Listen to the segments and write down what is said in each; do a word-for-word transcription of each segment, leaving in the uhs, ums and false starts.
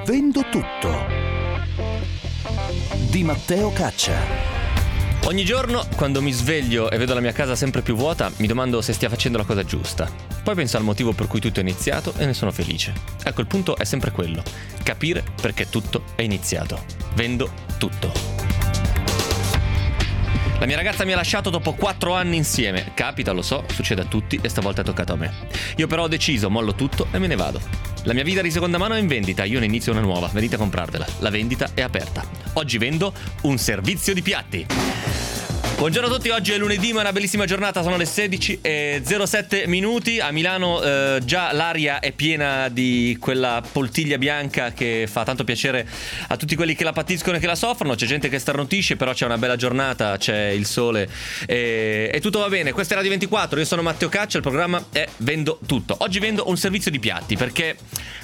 Vendo tutto di Matteo Caccia. Ogni giorno, quando mi sveglio e vedo la mia casa sempre più vuota, mi domando se stia facendo la cosa giusta. Poi penso al motivo per cui tutto è iniziato e ne sono felice. Ecco, il punto è sempre quello: capire perché tutto è iniziato. Vendo tutto. La mia ragazza mi ha lasciato dopo quattro anni insieme. Capita, lo so, succede a tutti e stavolta è toccato a me. Io però ho deciso, mollo tutto e me ne vado. La mia vita di seconda mano è in vendita, io ne inizio una nuova, venite a comprarvela. La vendita è aperta. Oggi vendo un servizio di piatti. Buongiorno a tutti, oggi è lunedì ma è una bellissima giornata, sono le sedici e zero sette minuti. A Milano eh, già l'aria è piena di quella poltiglia bianca che fa tanto piacere a tutti quelli che la patiscono e che la soffrono. C'è gente che starnutisce, però c'è una bella giornata, c'è il sole e, e tutto va bene. Questa è Radio ventiquattro, io sono Matteo Caccia, il programma è Vendo Tutto. Oggi vendo un servizio di piatti perché...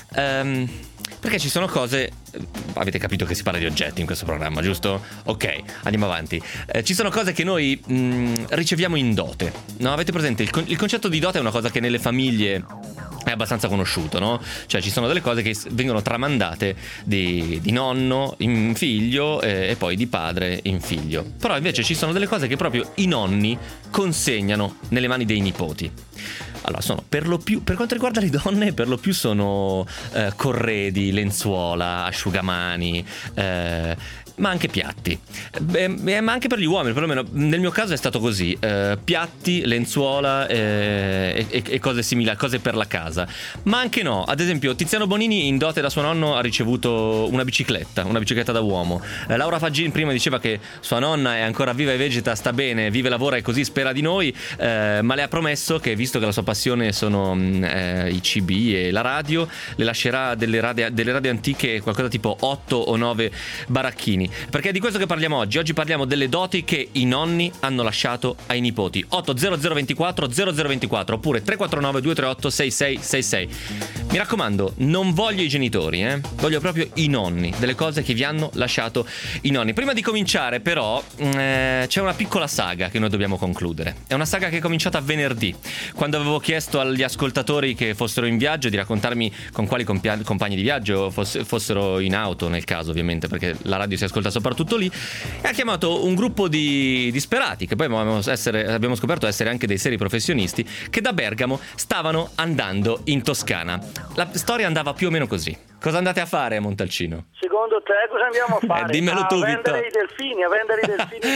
Um, Perché ci sono cose... Avete capito che si parla di oggetti in questo programma, giusto? Ok, andiamo avanti. Eh, ci sono cose che noi mh, riceviamo in dote, no? Avete presente? Il, con- il concetto di dote è una cosa che nelle famiglie è abbastanza conosciuto, no? Cioè ci sono delle cose che vengono tramandate di, di nonno in figlio eh, e poi di padre in figlio. Però invece ci sono delle cose che proprio i nonni consegnano nelle mani dei nipoti. Allora, sono per lo più, per quanto riguarda le donne, per lo più sono eh, corredi, lenzuola, asciugamani, eh, ma anche piatti. Beh, ma anche per gli uomini, perlomeno nel mio caso è stato così: eh, piatti, lenzuola eh, e, e cose simili, cose per la casa. Ma anche no, ad esempio Tiziano Bonini in dote da suo nonno ha ricevuto una bicicletta, una bicicletta da uomo. eh, Laura Faggin prima diceva che sua nonna è ancora viva e vegeta, sta bene, vive, lavora e così spera di noi, eh, ma le ha promesso che, visto che la sua passione sono eh, i cibi e la radio, le lascerà delle radio, delle radio antiche, qualcosa tipo otto o nove baracchini. Perché è di questo che parliamo oggi. Oggi parliamo delle doti che i nonni hanno lasciato ai nipoti. otto zero zero ventiquattro zero zero ventiquattro oppure tre quattro nove due tre otto sei sei sei sei. Mi raccomando, non voglio i genitori, eh? Voglio proprio i nonni, delle cose che vi hanno lasciato i nonni. Prima di cominciare però eh, c'è una piccola saga che noi dobbiamo concludere. È una saga che è cominciata venerdì, quando avevo chiesto agli ascoltatori che fossero in viaggio di raccontarmi con quali compia- compagni di viaggio foss- fossero in auto, nel caso ovviamente, perché la radio si ascolta soprattutto lì, e ha chiamato un gruppo di disperati che poi abbiamo, essere, abbiamo scoperto essere anche dei seri professionisti, che da Bergamo stavano andando in Toscana. La storia andava più o meno così. Cosa andate a fare a Montalcino? Secondo te cosa andiamo a fare? Eh, dimmelo a tu, vendere Vittorio. i delfini, a vendere i delfini in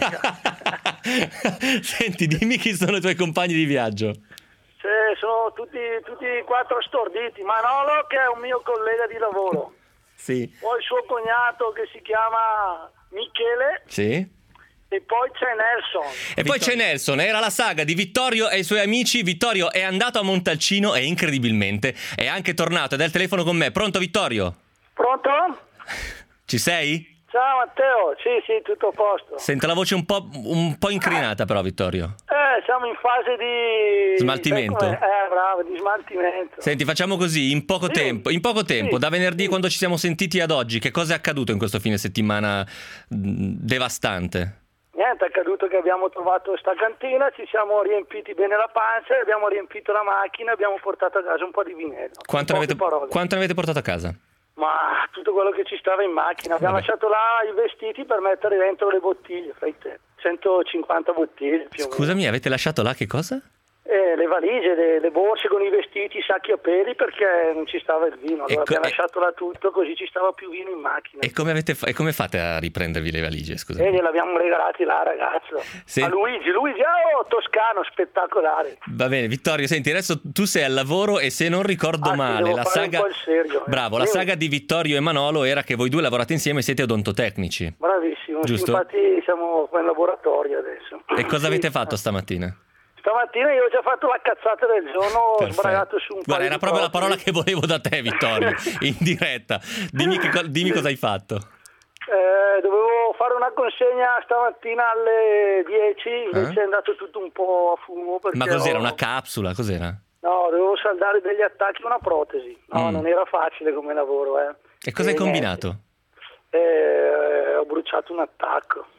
pratica. Senti, dimmi chi sono i tuoi compagni di viaggio. Cioè, sono tutti, tutti e quattro storditi. Manolo, che è un mio collega di lavoro. Sì. Poi suo cognato, che si chiama Michele. Sì. E poi c'è Nelson. E poi c'è Nelson, era la saga di Vittorio e i suoi amici. Vittorio è andato a Montalcino e incredibilmente è anche tornato ed è al telefono con me. Pronto, Vittorio? Pronto? Ci sei? Ciao Matteo, sì sì, tutto a posto. Sento la voce un po', un po' incrinata però, Vittorio. Eh, siamo in fase di... Smaltimento? Eh, bravo, di smaltimento. Senti, facciamo così, in poco Sì. tempo, in poco tempo, Sì. da venerdì Sì. quando ci siamo sentiti ad oggi, che cosa è accaduto in questo fine settimana mh, devastante? Niente, è accaduto che abbiamo trovato sta cantina, ci siamo riempiti bene la pancia, abbiamo riempito la macchina e abbiamo portato a casa un po' di vinello. Quanto ne avete, quanto ne avete portato a casa? Ma tutto quello che ci stava in macchina. Abbiamo Vabbè. lasciato là i vestiti per mettere dentro le bottiglie, fai te. centocinquanta bottiglie più o meno. Scusami, avete lasciato là che cosa? Eh, le valigie, le, le borse con i vestiti, i sacchi a peli, perché non ci stava il vino. Allora Ecco, abbiamo e- lasciato là tutto, così ci stava più vino in macchina. E come, avete fa- e come fate a riprendervi le valigie, scusami? E gliel'abbiamo regalati là, ragazzo. Sì. A Luigi, Luigi, oh, toscano, spettacolare. Va bene, Vittorio, senti, adesso tu sei al lavoro e se non ricordo Ah, sì, male, devo la fare saga... un po' il serio, eh. Bravo, la Io- saga di Vittorio e Manolo era che voi due lavorate insieme e siete odontotecnici. Bravissimo, sì, Giusto? infatti siamo qua in laboratorio adesso. E cosa Sì. avete fatto stamattina? Stamattina io ho già fatto la cazzata del giorno, ho Perfetto. sbragato su un Guarda, paio era di proprio la cose. parola che volevo da te, Vittorio, in diretta. Dimmi, che co- dimmi cosa hai fatto. Eh, dovevo fare una consegna stamattina alle dieci, invece Eh? è andato tutto un po' a fumo. Perché Ma cos'era, ho- una capsula? Cos'era? No, dovevo saldare degli attacchi a una protesi. No, Mm. non era facile come lavoro, eh. E cosa hai E combinato? niente. Eh, ho bruciato un attacco.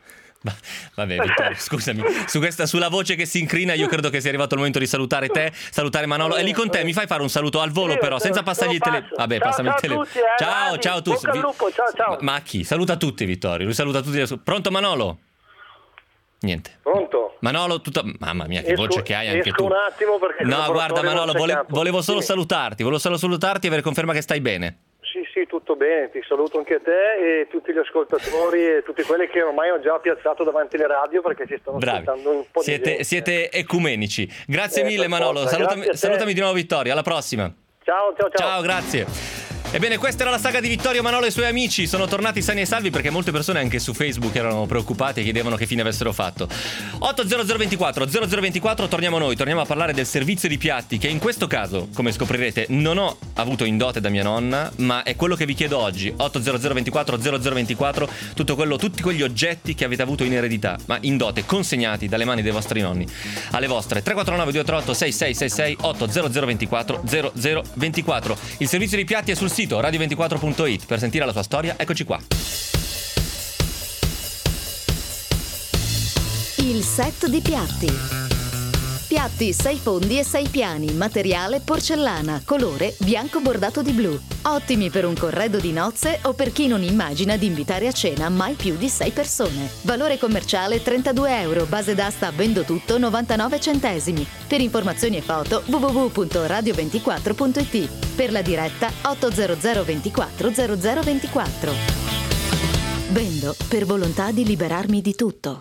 Vabbè, Vittorio, scusami, su questa, sulla voce che si incrina io credo che sia arrivato il momento di salutare te, salutare Manolo. E lì con te mi fai fare un saluto al volo, però senza passargli il telefono. Vabbè, ciao, passami ciao il telefono. Tutti, eh, ciao, Dani, ciao a tutti. Bocca al lupo, ciao, ciao. Ma, ma chi? Saluta tutti, Vittorio. Lui saluta tutti. Pronto Manolo? Niente. Pronto? Manolo, tutta... mamma mia, che esco, voce che hai anche esco tu. un attimo perché no, guarda Manolo, vole... volevo solo sì. salutarti, volevo solo salutarti e avere conferma che stai bene. Sì, sì, tutto bene, ti saluto anche te e tutti gli ascoltatori e tutti quelli che ormai ho già piazzato davanti alle radio perché ci stanno Bravi. ascoltando un po' siete, di gente. Siete ecumenici. Grazie Eh, mille per Manolo, forza. salutami, Grazie a te. salutami di nuovo Vittorio, alla prossima. Ciao, ciao, ciao. Ciao, grazie. Ebbene, questa era la saga di Vittorio Manolo e i suoi amici. Sono tornati sani e salvi perché molte persone anche su Facebook erano preoccupate e chiedevano che fine avessero fatto. otto zero zero ventiquattro zero zero ventiquattro, torniamo noi, torniamo a parlare del servizio di piatti che in questo caso, come scoprirete, non ho avuto in dote da mia nonna, ma è quello che vi chiedo oggi. otto zero zero ventiquattro zero zero ventiquattro, tutto quello, tutti quegli oggetti che avete avuto in eredità, ma in dote, consegnati dalle mani dei vostri nonni alle vostre. Tre quattro nove due tre otto sei sei sei sei, otto zero zero ventiquattro zero zero ventiquattro. Il servizio di piatti è sul sito radio ventiquattro punto it. Per sentire la sua storia, eccoci qua. Il set di piatti. Piatti sei fondi e sei piani, materiale porcellana, colore bianco bordato di blu. Ottimi per un corredo di nozze o per chi non immagina di invitare a cena mai più di sei persone. Valore commerciale trentadue euro, base d'asta vendo tutto novantanove centesimi. Per informazioni e foto w w w punto radio ventiquattro punto it. Per la diretta otto zero zero ventiquattro zero zero ventiquattro. Vendo per volontà di liberarmi di tutto.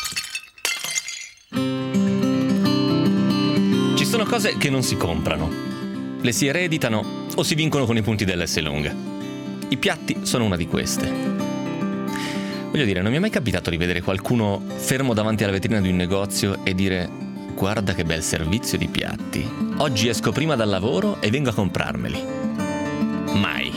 Ci sono cose che non si comprano, le si ereditano o si vincono con i punti dell'S lunga. I piatti sono una di queste. Voglio dire, non mi è mai capitato di vedere qualcuno fermo davanti alla vetrina di un negozio e dire: guarda che bel servizio di piatti, oggi esco prima dal lavoro e vengo a comprarmeli. Mai.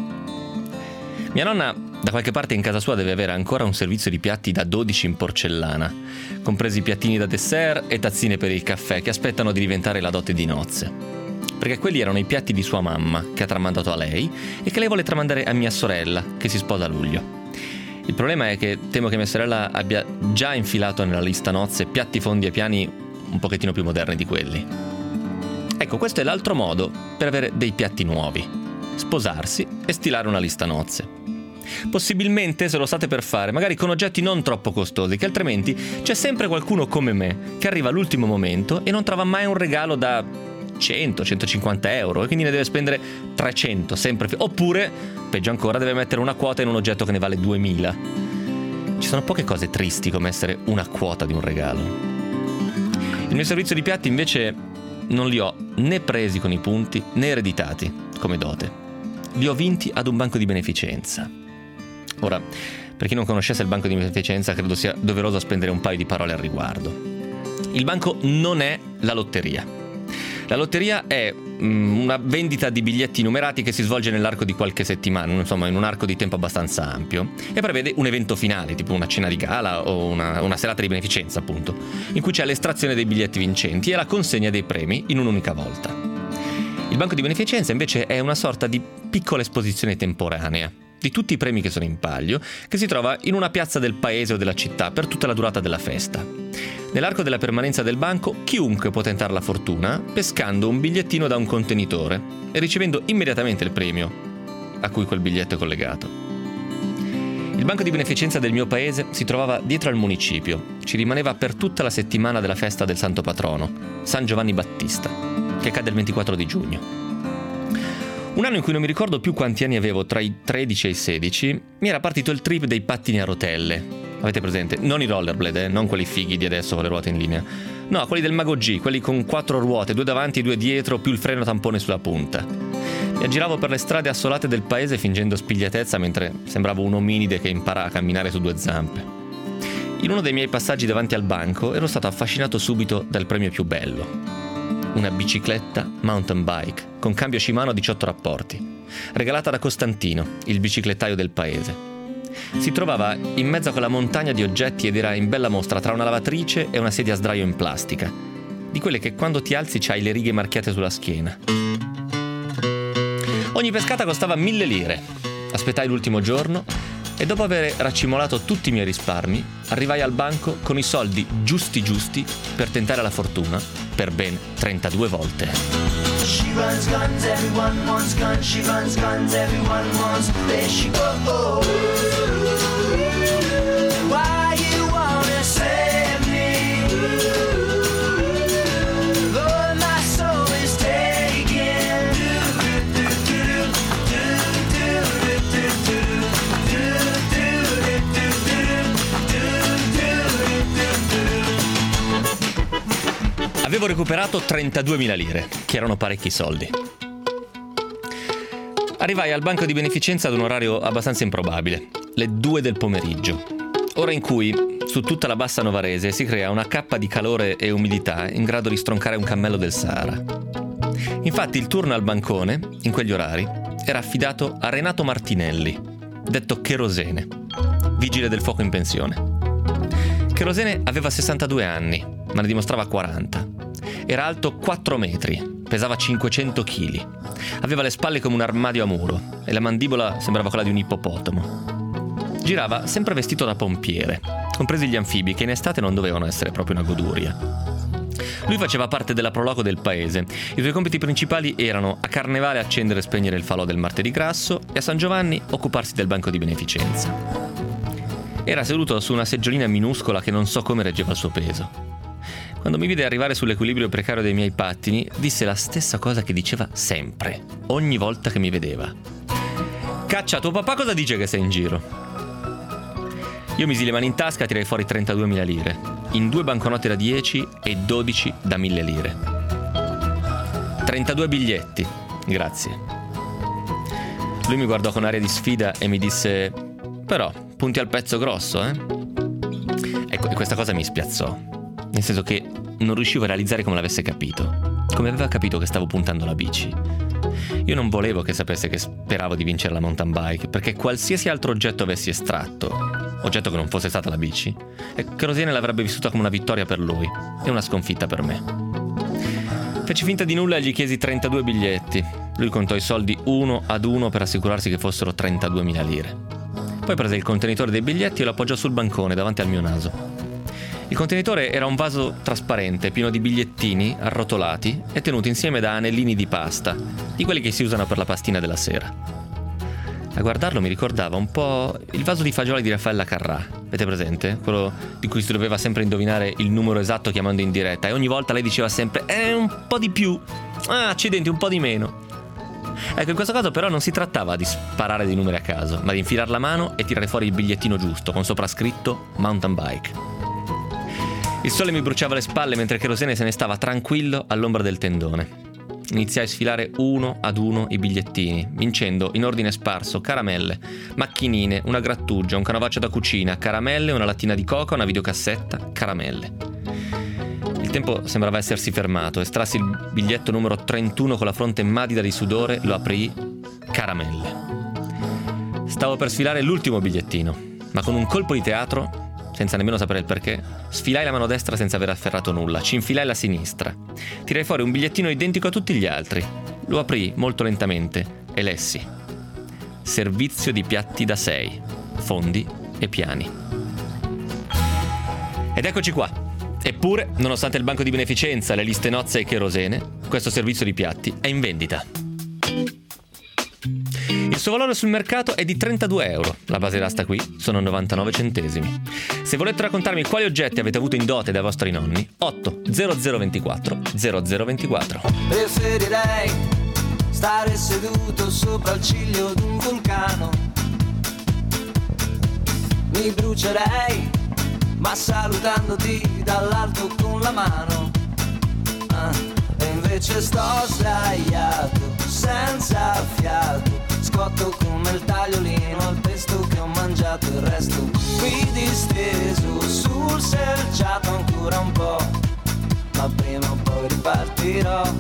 Mia nonna da qualche parte in casa sua deve avere ancora un servizio di piatti da dodici in porcellana, compresi piattini da dessert e tazzine per il caffè che aspettano di diventare la dote di nozze. Perché quelli erano i piatti di sua mamma, che ha tramandato a lei e che lei vuole tramandare a mia sorella, che si sposa a luglio. Il problema è che temo che mia sorella abbia già infilato nella lista nozze piatti, fondi e piani un pochettino più moderni di quelli. Ecco, questo è l'altro modo per avere dei piatti nuovi: sposarsi e stilare una lista nozze. Possibilmente, se lo state per fare, magari con oggetti non troppo costosi, che altrimenti c'è sempre qualcuno come me che arriva all'ultimo momento e non trova mai un regalo da cento centocinquanta euro e quindi ne deve spendere trecento, sempre più. Oppure, peggio ancora, deve mettere una quota in un oggetto che ne vale duemila. Ci sono poche cose tristi come essere una quota di un regalo. Il mio servizio di piatti invece non li ho né presi con i punti né ereditati come dote. Li ho vinti ad un banco di beneficenza. Ora, per chi non conoscesse il banco di beneficenza, credo sia doveroso spendere un paio di parole al riguardo. Il banco non è la lotteria. La lotteria è mm, una vendita di biglietti numerati che si svolge nell'arco di qualche settimana, insomma in un arco di tempo abbastanza ampio, e prevede un evento finale, tipo una cena di gala o una, una serata di beneficenza, appunto, in cui c'è l'estrazione dei biglietti vincenti e la consegna dei premi in un'unica volta. Il banco di beneficenza invece è una sorta di piccola esposizione temporanea di tutti i premi che sono in palio, che si trova in una piazza del paese o della città per tutta la durata della festa. Nell'arco della permanenza del banco, chiunque può tentare la fortuna pescando un bigliettino da un contenitore e ricevendo immediatamente il premio a cui quel biglietto è collegato. Il banco di beneficenza del mio paese si trovava dietro al municipio. Ci rimaneva per tutta la settimana della festa del santo patrono, San Giovanni Battista, che cade il ventiquattro di giugno. Un anno in cui non mi ricordo più quanti anni avevo, tra i tredici e i sedici, mi era partito il trip dei pattini a rotelle. Avete presente? Non i rollerblade, eh? Non quelli fighi di adesso con le ruote in linea. No, quelli del Mago G, quelli con quattro ruote, due davanti e due dietro, più il freno tampone sulla punta. Mi aggiravo per le strade assolate del paese fingendo spigliatezza mentre sembravo un ominide che impara a camminare su due zampe. In uno dei miei passaggi davanti al banco ero stato affascinato subito dal premio più bello. Una bicicletta mountain bike con cambio Shimano a diciotto rapporti, regalata da Costantino, il biciclettaio del paese. Si trovava in mezzo a quella montagna di oggetti ed era in bella mostra tra una lavatrice e una sedia a sdraio in plastica, di quelle che quando ti alzi c'hai le righe marchiate sulla schiena. Ogni pescata costava mille lire. Aspettai l'ultimo giorno e dopo aver racimolato tutti i miei risparmi, arrivai al banco con i soldi giusti giusti per tentare la fortuna per ben trentadue volte. She runs guns, everyone wants guns. She runs guns, everyone wants. There she goes. Why you wanna save me? Lord, my soul is taken. Avevo recuperato trentaduemila lire, che erano parecchi soldi. Arrivai al banco di beneficenza ad un orario abbastanza improbabile, le due del pomeriggio, ora in cui su tutta la bassa novarese si crea una cappa di calore e umidità in grado di stroncare un cammello del Sahara. Infatti il turno al bancone, in quegli orari, era affidato a Renato Martinelli, detto Cherosene, vigile del fuoco in pensione. Cherosene aveva sessantadue anni, ma ne dimostrava quaranta. Era alto quattro metri, pesava cinquecento chili. Aveva le spalle come un armadio a muro e la mandibola sembrava quella di un ippopotamo. Girava sempre vestito da pompiere, compresi gli anfibi che in estate non dovevano essere proprio una goduria. Lui faceva parte della proloco del paese. I suoi compiti principali erano a Carnevale accendere e spegnere il falò del martedì grasso e a San Giovanni occuparsi del banco di beneficenza. Era seduto su una seggiolina minuscola che non so come reggeva il suo peso. Quando mi vide arrivare sull'equilibrio precario dei miei pattini, disse la stessa cosa che diceva sempre, ogni volta che mi vedeva. Caccia, tuo papà cosa dice che sei in giro? Io misi le mani in tasca e tirai fuori trentaduemila lire, in due banconote da dieci e dodici da mille lire. trentadue biglietti, grazie. Lui mi guardò con aria di sfida e mi disse, però, punti al pezzo grosso, eh? Ecco, e questa cosa mi spiazzò. Nel senso che non riuscivo a realizzare come l'avesse capito, come aveva capito che stavo puntando la bici. Io non volevo che sapesse che speravo di vincere la mountain bike, perché qualsiasi altro oggetto avessi estratto, oggetto che non fosse stata la bici, e Cherosene l'avrebbe vissuta come una vittoria per lui e una sconfitta per me. Feci finta di nulla e gli chiesi trentadue biglietti. Lui contò i soldi uno ad uno per assicurarsi che fossero trentaduemila lire. Poi prese il contenitore dei biglietti e lo appoggiò sul bancone davanti al mio naso. Il contenitore era un vaso trasparente pieno di bigliettini arrotolati e tenuti insieme da anellini di pasta, di quelli che si usano per la pastina della sera. A guardarlo mi ricordava un po' il vaso di fagioli di Raffaella Carrà, avete presente? Quello di cui si doveva sempre indovinare il numero esatto chiamando in diretta, e ogni volta lei diceva sempre eh, un po' di più, ah, accidenti, un po' di meno. Ecco, in questo caso però non si trattava di sparare dei numeri a caso, ma di infilare la mano e tirare fuori il bigliettino giusto con sopra scritto mountain bike. Il sole mi bruciava le spalle mentre Cherosene se ne stava tranquillo all'ombra del tendone. Iniziai a sfilare uno ad uno i bigliettini, vincendo in ordine sparso caramelle, macchinine, una grattugia, un canovaccio da cucina, caramelle, una lattina di coca, una videocassetta, caramelle. Il tempo sembrava essersi fermato. Estrassi il biglietto numero trentuno con la fronte madida di sudore, lo aprii, caramelle. Stavo per sfilare l'ultimo bigliettino, ma con un colpo di teatro, senza nemmeno sapere il perché, sfilai la mano destra senza aver afferrato nulla, ci infilai la sinistra. Tirai fuori un bigliettino identico a tutti gli altri. Lo aprii molto lentamente e lessi. Servizio di piatti da sei, fondi e piani. Ed eccoci qua. Eppure, nonostante il banco di beneficenza, le liste nozze e Cherosene, questo servizio di piatti è in vendita. Il suo valore sul mercato è di trentadue euro, la base d'asta qui sono novantanove centesimi. Se volete raccontarmi quali oggetti avete avuto in dote dai vostri nonni, otto zero zero ventiquattro zero zero ventiquattro. Preferirei stare seduto sopra il ciglio di un vulcano. Mi brucerei, ma salutandoti dall'alto con la mano. Ah, e invece sto sdraiato, senza fiato, scotto come il tagliolino, il pesto che ho mangiato, il resto qui disteso sul selciato ancora un po', ma prima o poi ripartirò.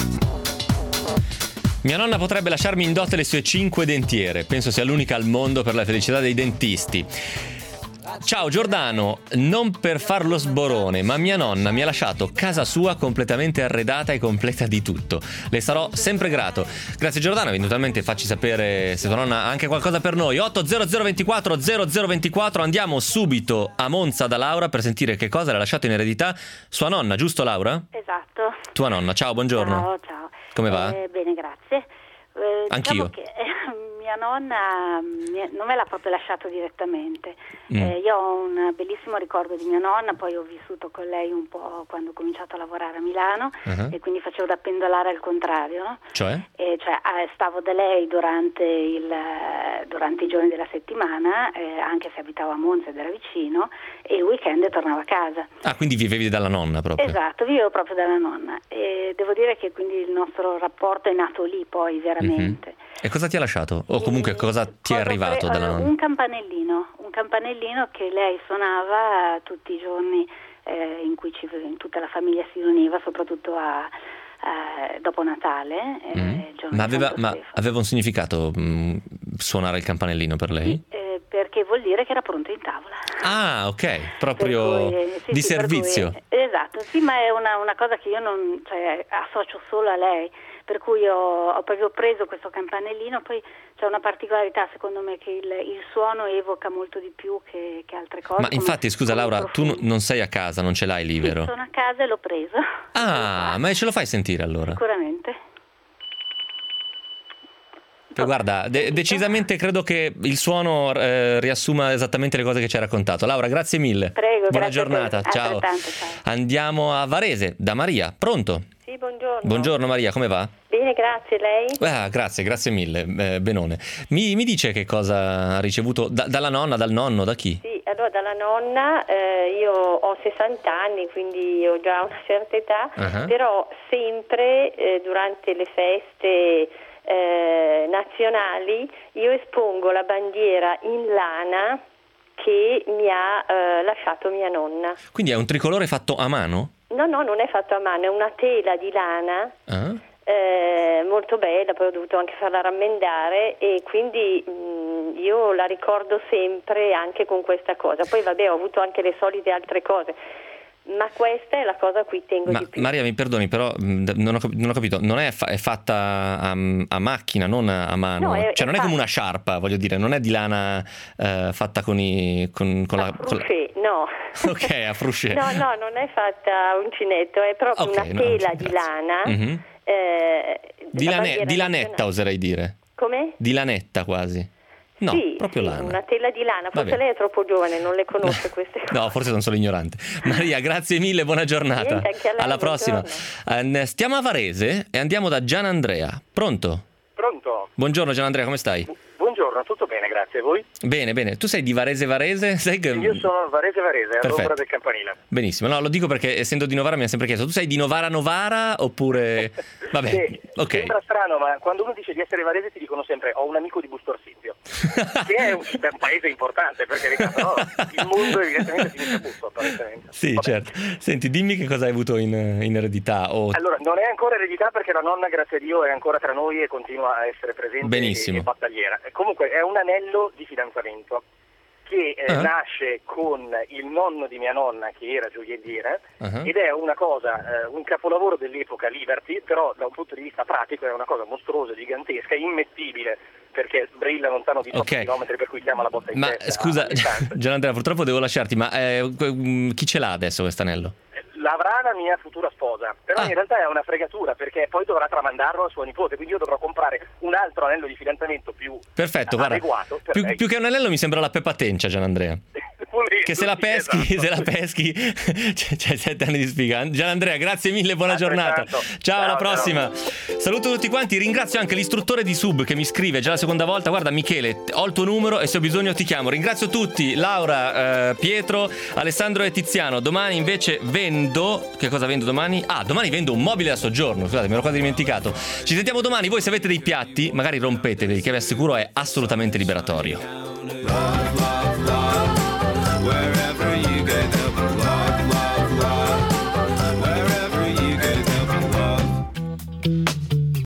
Mia nonna potrebbe lasciarmi in dote le sue cinque dentiere, penso sia l'unica al mondo per la felicità dei dentisti. Ciao Giordano, non per farlo sborone, ma mia nonna mi ha lasciato casa sua completamente arredata e completa di tutto. Le sarò sempre grato. Grazie Giordano, eventualmente facci sapere se tua nonna ha anche qualcosa per noi. otto zero zero ventiquattro zero zero ventiquattro. Andiamo subito a Monza da Laura per sentire che cosa le ha lasciato in eredità sua nonna, giusto Laura? Esatto. Tua nonna, ciao, buongiorno. Ciao, ciao. Come va? Eh, bene, grazie. Eh, Anch'io. Diciamo che eh, mia nonna mi- non me l'ha proprio lasciato direttamente. Mm. Eh, io ho un bellissimo ricordo di mia nonna, poi ho vissuto con lei un po' quando ho cominciato a lavorare a Milano Uh-huh. e quindi facevo da pendolare al contrario, no? Cioè? E cioè eh, stavo da lei durante, il, eh, durante i giorni della settimana, eh, anche se abitavo a Monza ed era vicino, e il weekend tornavo a casa. Ah, quindi vivevi dalla nonna proprio. Esatto, vivevo proprio dalla nonna e devo dire che quindi il nostro rapporto è nato lì poi veramente. Mhm. E cosa ti ha lasciato? O comunque E cosa ti è cosa arrivato pre- dalla allora, nonna? Un campanellino, un campanellino che lei suonava tutti i giorni eh, in cui ci, in tutta la famiglia si riuniva, soprattutto a, a- dopo Natale. eh, Mm. il giorno Ma di aveva, Santo ma Stefano. aveva un significato mh, suonare il campanellino per lei? Eh, perché vuol dire che era pronto in tavola. Ah, ok, Per proprio cui, eh, sì, di sì, per servizio. cui, eh, esatto, sì, ma è una, una cosa che io non cioè, associo solo a lei, per cui ho, ho proprio preso questo campanellino. Poi c'è una particolarità secondo me che il, il suono evoca molto di più che, che altre cose. Ma come- infatti, scusa come i Laura, tu profumi. n- non sei a casa, non ce l'hai lì, Sì, vero? sono a casa e l'ho preso. Ah, ma ce lo fai sentire allora? Sicuramente. Beh, guarda, de- decisamente credo che il suono eh, riassuma esattamente le cose che ci hai raccontato. Laura, grazie mille. Prego, Buona grazie a te. giornata, ciao. Altrettanto, ciao. Andiamo a Varese, da Maria. Pronto? Sì, buongiorno. Buongiorno Maria, come va? Bene, grazie. Lei? Ah, grazie, grazie mille, eh, benone. Mi, mi dice che cosa ha ricevuto da- dalla nonna, dal nonno, da chi? Sì, allora dalla nonna, eh, io ho sessanta anni, quindi ho già una certa età, Ah. però sempre eh, durante le feste eh, nazionali io espongo la bandiera in lana che mi ha eh, lasciato mia nonna. Quindi è un tricolore fatto a mano? No, no, non è fatto a mano, è una tela di lana. Ah. Eh, molto bella, poi ho dovuto anche farla rammendare e quindi mh, io la ricordo sempre anche con questa cosa. Poi vabbè, ho avuto anche le solite altre cose, ma questa è la cosa a cui tengo Ma di più. Maria, mi perdoni, però mh, non ho, cap- non ho capito, non è, fa- è fatta a, a macchina, non a mano? No, è- cioè non è è come fatta- una sciarpa, voglio dire, non è di lana eh, fatta con, i, con, con A la... con la- frusce, no. Ok, a frusce. No, no, non è fatta a uncinetto, è proprio Ok, una no, tela grazie. di lana. Mhm. eh, Di, la lane- bandiera di lanetta, nazionale. oserei dire. Come? Di lanetta quasi. No, sì, proprio sì, lana. una tela di lana. Forse Vabbè. lei è troppo giovane, non le conosce queste cose. No, forse sono solo ignorante. Maria, grazie mille, buona giornata. Niente, anche a lei, Alla prossima. Eh, stiamo a Varese e andiamo da Gianandrea. Pronto? Pronto? Buongiorno Gianandrea, come stai? Buongiorno, tutto bene, grazie. E voi? Bene, bene. Tu sei di Varese Varese? Sai che... Io sono Varese Varese, Perfetto. all'ombra del campanile. Benissimo, no, lo dico perché essendo di Novara mi ha sempre chiesto, tu sei di Novara Novara oppure... Vabbè, Sì, ok. Sembra strano, ma quando uno dice di essere varese ti dicono sempre ho un amico di Busto Arsizio, che è un, è un paese importante, per carità, però il mondo evidentemente finisce a Busto, apparentemente. Sì, Vabbè. certo. Senti, dimmi che cosa hai avuto in, in eredità o... Allora, non è ancora eredità perché la nonna, grazie a Dio, è ancora tra noi e continua a essere presente Benissimo. e, e battagliera. E comunque è un anello di fidanzamento che eh, Ah. nasce con il nonno di mia nonna che era gioielliere Ah. ed è una cosa, eh, un capolavoro dell'epoca Liberty, però da un punto di vista pratico è una cosa mostruosa, gigantesca, immettibile perché brilla lontano di otto Ok. chilometri, per cui chiama la botta in Ma testa. scusa, a distanza. Gianandrea, purtroppo devo lasciarti, ma eh, que- chi ce l'ha adesso quest'anello? L'avrà la mia futura sposa, però Ah. in realtà è una fregatura perché poi dovrà tramandarlo a sua nipote, quindi io dovrò comprare un altro anello di fidanzamento più Perfetto, guarda, adeguato per più, lei. più che un anello mi sembra la Peppa Tencia, Gianandrea. Volendo, Che se la sì, peschi, esatto. se la peschi, c'è, c'è sette anni di sfiga. Gianandrea, grazie mille, buona giornata. Altrettanto. Ciao, alla Ciao, prossima. Saluto tutti quanti, ringrazio anche l'istruttore di Sub che mi scrive già la seconda volta. Guarda Michele, ho il tuo numero e se ho bisogno ti chiamo. Ringrazio tutti, Laura, eh, Pietro, Alessandro e Tiziano. Domani invece vendo, che cosa vendo domani? Ah, domani vendo un mobile da soggiorno, scusate, mi ero quasi dimenticato. Ci sentiamo domani, voi se avete dei piatti, magari rompetevi, che vi assicuro è assolutamente liberatorio. Wherever you go.